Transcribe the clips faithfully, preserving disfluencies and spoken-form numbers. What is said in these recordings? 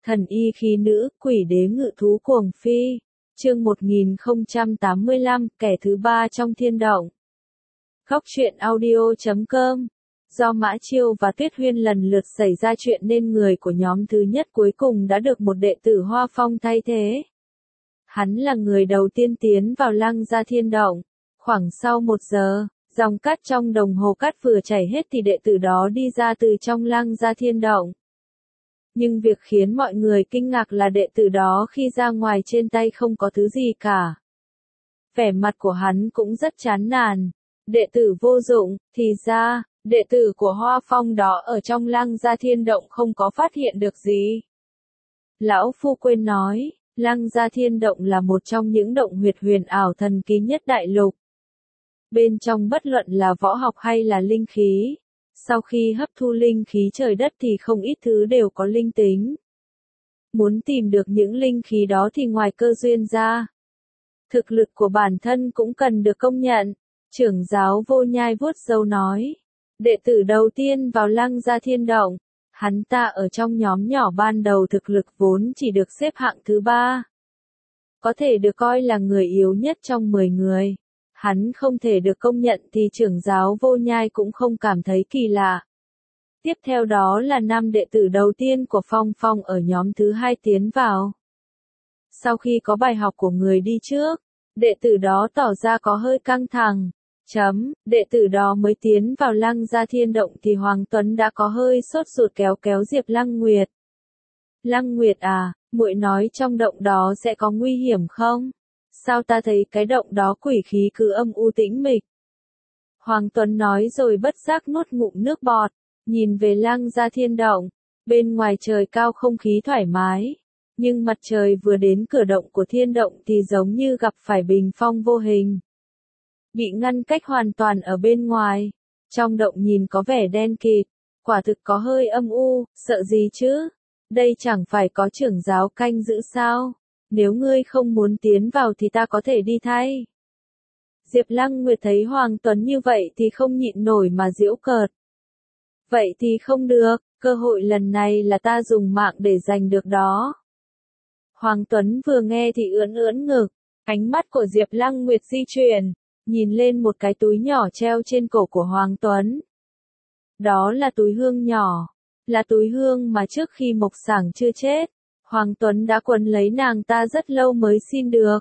Thần y khí nữ, quỷ đế ngự thú cuồng phi. Chương một nghìn không trăm tám mươi lăm, kẻ thứ ba trong thiên động. Góc truyện audio chấm com. Do Mã Chiêu và Tuyết Huyên lần lượt xảy ra chuyện nên người của nhóm thứ nhất cuối cùng đã được một đệ tử Hoa Phong thay thế. Hắn là người đầu tiên tiến vào Lăng Gia Thiên Động. Khoảng sau một giờ, dòng cát trong đồng hồ cát vừa chảy hết thì đệ tử đó đi ra từ trong Lăng Gia Thiên Động. Nhưng việc khiến mọi người kinh ngạc là đệ tử đó khi ra ngoài trên tay không có thứ gì cả. Vẻ mặt của hắn cũng rất chán nản. Đệ tử vô dụng, thì ra, đệ tử của Hoa Phong đó ở trong Lăng Gia Thiên Động không có phát hiện được gì. Lão Phu quên nói, Lăng Gia Thiên Động là một trong những động huyệt huyền ảo thần kỳ nhất đại lục. Bên trong bất luận là võ học hay là linh khí, sau khi hấp thu linh khí trời đất thì không ít thứ đều có linh tính. Muốn tìm được những linh khí đó thì ngoài cơ duyên ra, thực lực của bản thân cũng cần được công nhận. Trưởng giáo Vô Nhai vuốt râu nói, đệ tử đầu tiên vào Lăng Gia Thiên Động, hắn ta ở trong nhóm nhỏ ban đầu thực lực vốn chỉ được xếp hạng thứ ba. Có thể được coi là người yếu nhất trong mười người. Hắn không thể được công nhận thì trưởng giáo Vô Nhai cũng không cảm thấy kỳ lạ. Tiếp theo đó là năm đệ tử đầu tiên của Phong Phong ở nhóm thứ hai tiến vào. Sau khi có bài học của người đi trước, đệ tử đó tỏ ra có hơi căng thẳng. Chấm, đệ tử đó mới tiến vào Lăng Gia Thiên Động thì Hoàng Tuấn đã có hơi sốt ruột kéo kéo Diệp Lăng Nguyệt. Lăng Nguyệt à, muội nói trong động đó sẽ có nguy hiểm không? Sao ta thấy cái động đó quỷ khí cứ âm u tĩnh mịch? Hoàng Tuấn nói rồi bất giác nuốt ngụm nước bọt, nhìn về Lăng Gia Thiên Động. Bên ngoài trời cao không khí thoải mái, nhưng mặt trời vừa đến cửa động của thiên động thì giống như gặp phải bình phong vô hình. Bị ngăn cách hoàn toàn ở bên ngoài. Trong động nhìn có vẻ đen kịt, quả thực có hơi âm u, sợ gì chứ? Đây chẳng phải có trưởng giáo canh giữ sao? Nếu ngươi không muốn tiến vào thì ta có thể đi thay. Diệp Lăng Nguyệt thấy Hoàng Tuấn như vậy thì không nhịn nổi mà giễu cợt. Vậy thì không được, cơ hội lần này là ta dùng mạng để giành được đó. Hoàng Tuấn vừa nghe thì ưỡn ưỡn ngực, ánh mắt của Diệp Lăng Nguyệt di chuyển, nhìn lên một cái túi nhỏ treo trên cổ của Hoàng Tuấn. Đó là túi hương nhỏ, là túi hương mà trước khi Mộc Sảng chưa chết, Hoàng Tuấn đã quấn lấy nàng ta rất lâu mới xin được.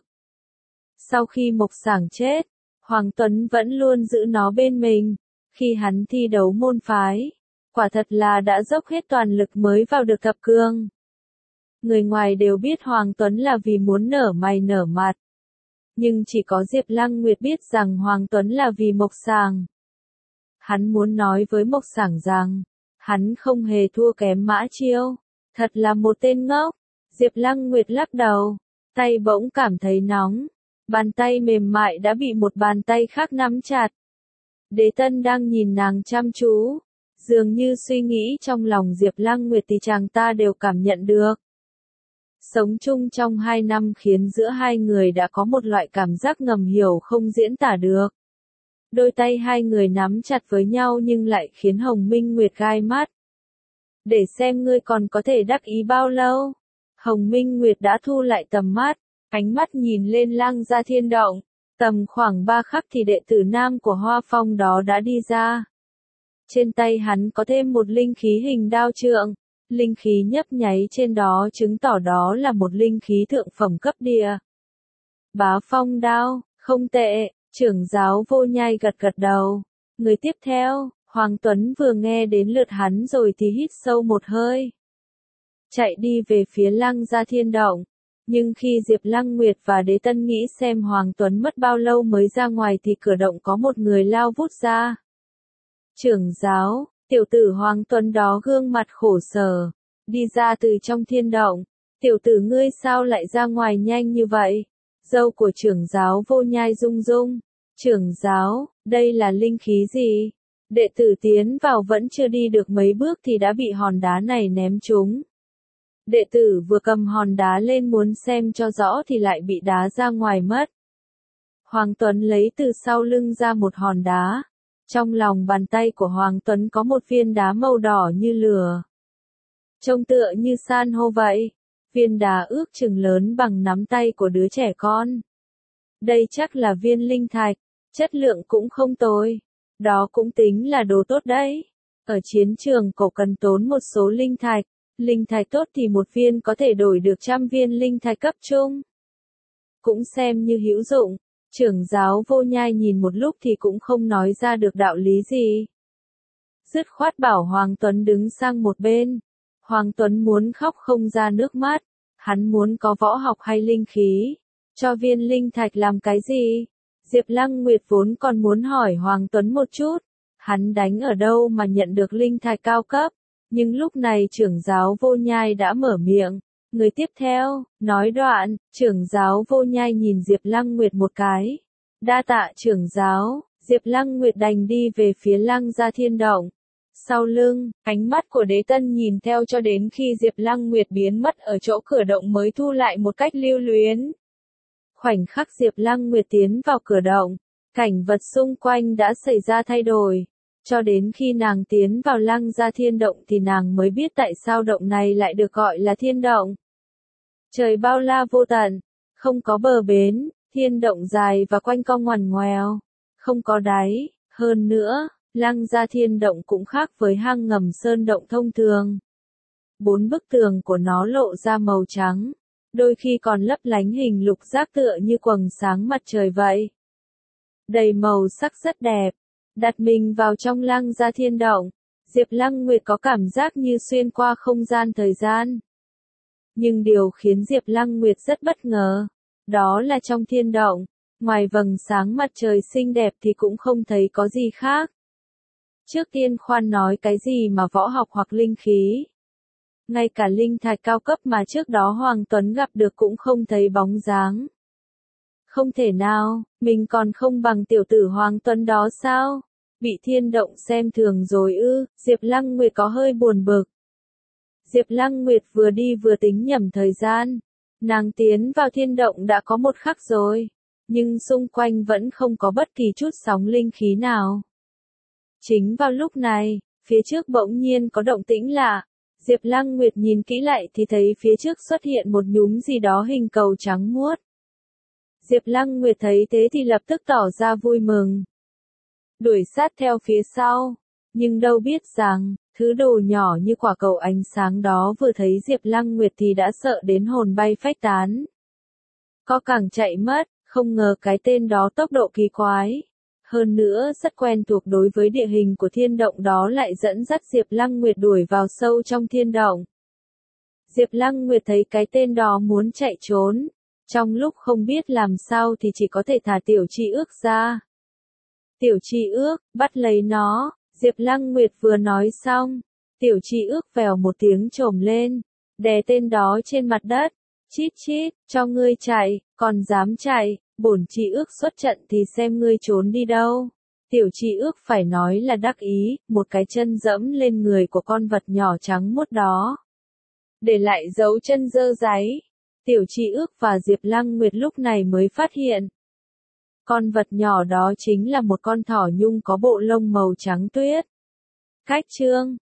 Sau khi Mộc Sảng chết, Hoàng Tuấn vẫn luôn giữ nó bên mình. Khi hắn thi đấu môn phái, quả thật là đã dốc hết toàn lực mới vào được thập cương. Người ngoài đều biết Hoàng Tuấn là vì muốn nở mày nở mặt. Nhưng chỉ có Diệp Lăng Nguyệt biết rằng Hoàng Tuấn là vì Mộc Sảng. Hắn muốn nói với Mộc Sảng rằng, hắn không hề thua kém Mã Chiêu. Thật là một tên ngốc. Diệp Lăng Nguyệt lắc đầu, tay bỗng cảm thấy nóng. Bàn tay mềm mại đã bị một bàn tay khác nắm chặt. Đế Tân đang nhìn nàng chăm chú, dường như suy nghĩ trong lòng Diệp Lăng Nguyệt thì chàng ta đều cảm nhận được. Sống chung trong hai năm khiến giữa hai người đã có một loại cảm giác ngầm hiểu không diễn tả được. Đôi tay hai người nắm chặt với nhau nhưng lại khiến Hồng Minh Nguyệt gai mắt. Để xem ngươi còn có thể đắc ý bao lâu. Hồng Minh Nguyệt đã thu lại tầm mắt, ánh mắt nhìn lên Lăng Gia Thiên Động. Tầm khoảng ba khắc thì đệ tử nam của Hoa Phong đó đã đi ra. Trên tay hắn có thêm một linh khí hình đao trượng. Linh khí nhấp nháy trên đó chứng tỏ đó là một linh khí thượng phẩm cấp địa. Bá Phong đao, không tệ, trưởng giáo Vô Nhai gật gật đầu. Người tiếp theo, Hoàng Tuấn vừa nghe đến lượt hắn rồi thì hít sâu một hơi. Chạy đi về phía Lăng Gia Thiên Động. Nhưng khi Diệp Lăng Nguyệt và Đế Tân nghĩ xem Hoàng Tuấn mất bao lâu mới ra ngoài thì cửa động có một người lao vút ra. Trưởng giáo, tiểu tử Hoàng Tuấn đó gương mặt khổ sở, đi ra từ trong thiên động. Tiểu tử ngươi sao lại ra ngoài nhanh như vậy? Dâu của trưởng giáo Vô Nhai rung rung. Trưởng giáo, đây là linh khí gì? Đệ tử tiến vào vẫn chưa đi được mấy bước thì đã bị hòn đá này ném trúng. Đệ tử vừa cầm hòn đá lên muốn xem cho rõ thì lại bị đá ra ngoài mất. Hoàng Tuấn lấy từ sau lưng ra một hòn đá. Trong lòng bàn tay của Hoàng Tuấn có một viên đá màu đỏ như lửa. trông tựa như san hô vậy. Viên đá ước chừng lớn bằng nắm tay của đứa trẻ con. Đây chắc là viên linh thạch, chất lượng cũng không tồi. Đó cũng tính là đồ tốt đấy. Ở chiến trường cổ cần tốn một số linh thạch. Linh thạch tốt thì một viên có thể đổi được trăm viên linh thạch cấp trung. Cũng xem như hữu dụng. Trưởng giáo Vô Nhai nhìn một lúc thì cũng không nói ra được đạo lý gì. Dứt khoát bảo Hoàng Tuấn đứng sang một bên. Hoàng Tuấn muốn khóc không ra nước mắt. Hắn muốn có võ học hay linh khí. Cho viên linh thạch làm cái gì? Diệp Lăng Nguyệt vốn còn muốn hỏi Hoàng Tuấn một chút. Hắn đánh ở đâu mà nhận được linh thạch cao cấp? Nhưng lúc này trưởng giáo Vô Nhai đã mở miệng. Người tiếp theo, nói đoạn, trưởng giáo Vô Nhai nhìn Diệp Lăng Nguyệt một cái. Đa tạ trưởng giáo, Diệp Lăng Nguyệt đành đi về phía Lăng Gia Thiên Động. Sau lưng, ánh mắt của Đế Tân nhìn theo cho đến khi Diệp Lăng Nguyệt biến mất ở chỗ cửa động mới thu lại một cách lưu luyến. Khoảnh khắc Diệp Lăng Nguyệt tiến vào cửa động, cảnh vật xung quanh đã xảy ra thay đổi. Cho đến khi nàng tiến vào Lăng Gia Thiên Động thì nàng mới biết tại sao động này lại được gọi là thiên động. Trời bao la vô tận, không có bờ bến, thiên động dài và quanh co ngoằn ngoèo, không có đáy. Hơn nữa, Lăng Gia Thiên Động cũng khác với hang ngầm sơn động thông thường. Bốn bức tường của nó lộ ra màu trắng, đôi khi còn lấp lánh hình lục giác tựa như quầng sáng mặt trời vậy. Đầy màu sắc rất đẹp. Đặt mình vào trong Lăng Gia Thiên Động, Diệp Lăng Nguyệt có cảm giác như xuyên qua không gian thời gian. Nhưng điều khiến Diệp Lăng Nguyệt rất bất ngờ, đó là trong thiên động, ngoài vầng sáng mặt trời xinh đẹp thì cũng không thấy có gì khác. Trước tiên khoan nói cái gì mà võ học hoặc linh khí. Ngay cả linh thạch cao cấp mà trước đó Hoàng Tuấn gặp được cũng không thấy bóng dáng. Không thể nào, mình còn không bằng tiểu tử Hoàng Tuấn đó sao? Bị thiên động xem thường rồi ư? Diệp Lăng Nguyệt có hơi buồn bực. Diệp Lăng Nguyệt vừa đi vừa tính nhẩm thời gian. Nàng tiến vào thiên động đã có một khắc rồi, nhưng xung quanh vẫn không có bất kỳ chút sóng linh khí nào. Chính vào lúc này, phía trước bỗng nhiên có động tĩnh lạ. Diệp Lăng Nguyệt nhìn kỹ lại thì thấy phía trước xuất hiện một nhúm gì đó hình cầu trắng muốt. Diệp Lăng Nguyệt thấy thế thì lập tức tỏ ra vui mừng. Đuổi sát theo phía sau, nhưng đâu biết rằng, thứ đồ nhỏ như quả cầu ánh sáng đó vừa thấy Diệp Lăng Nguyệt thì đã sợ đến hồn bay phách tán. Có càng chạy mất, không ngờ cái tên đó tốc độ kỳ quái. Hơn nữa rất quen thuộc đối với địa hình của thiên động đó lại dẫn dắt Diệp Lăng Nguyệt đuổi vào sâu trong thiên động. Diệp Lăng Nguyệt thấy cái tên đó muốn chạy trốn. Trong lúc không biết làm sao thì chỉ có thể thả tiểu chi ước ra. Tiểu chi ước, bắt lấy nó, Diệp Lăng Nguyệt vừa nói xong. Tiểu chi ước vèo một tiếng trồm lên, đè tên đó trên mặt đất. Chít chít, cho ngươi chạy, còn dám chạy, bổn chi ước xuất trận thì xem ngươi trốn đi đâu. Tiểu chi ước phải nói là đắc ý, một cái chân dẫm lên người của con vật nhỏ trắng muốt đó. Để lại dấu chân dơ dáy. Tiểu chi ước và Diệp Lăng Nguyệt lúc này mới phát hiện. Con vật nhỏ đó chính là một con thỏ nhung có bộ lông màu trắng tuyết. Cách chương